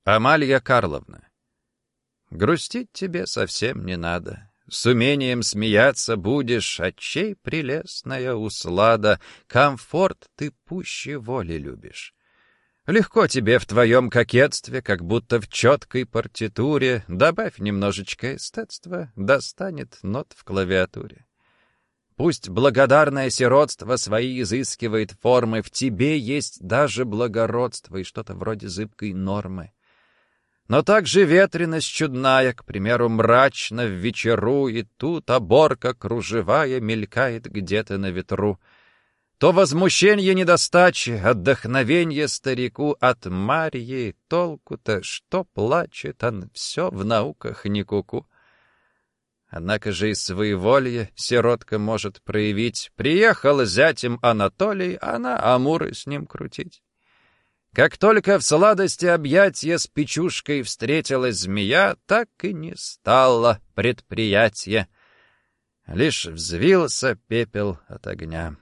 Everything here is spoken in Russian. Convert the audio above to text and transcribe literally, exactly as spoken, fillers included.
Амалья Карловна. Грустить тебе совсем не надо. С умением смеяться будешь, отчей прелестная услада, комфорт ты пуще воли любишь. Легко тебе в твоем кокетстве, как будто в четкой партитуре, добавь немножечко эстетства, достанет нот в клавиатуре. Пусть благодарное сиротство свои изыскивает формы, в тебе есть даже благородство и что-то вроде зыбкой нормы. Но также ветренность чудная, к примеру, мрачно в вечеру, и тут оборка кружевая мелькает где-то на ветру. То возмущение недостачи, отдохновенье старику от Марьи, толку-то, что плачет он, все в науках не куку. Однако же и своеволье сиротка может проявить. Приехал зятем Анатолий, она амуры с ним крутить. Как только в сладости объятия с печушкой встретилась змея, так и не стало предприятия. Лишь взвился пепел от огня.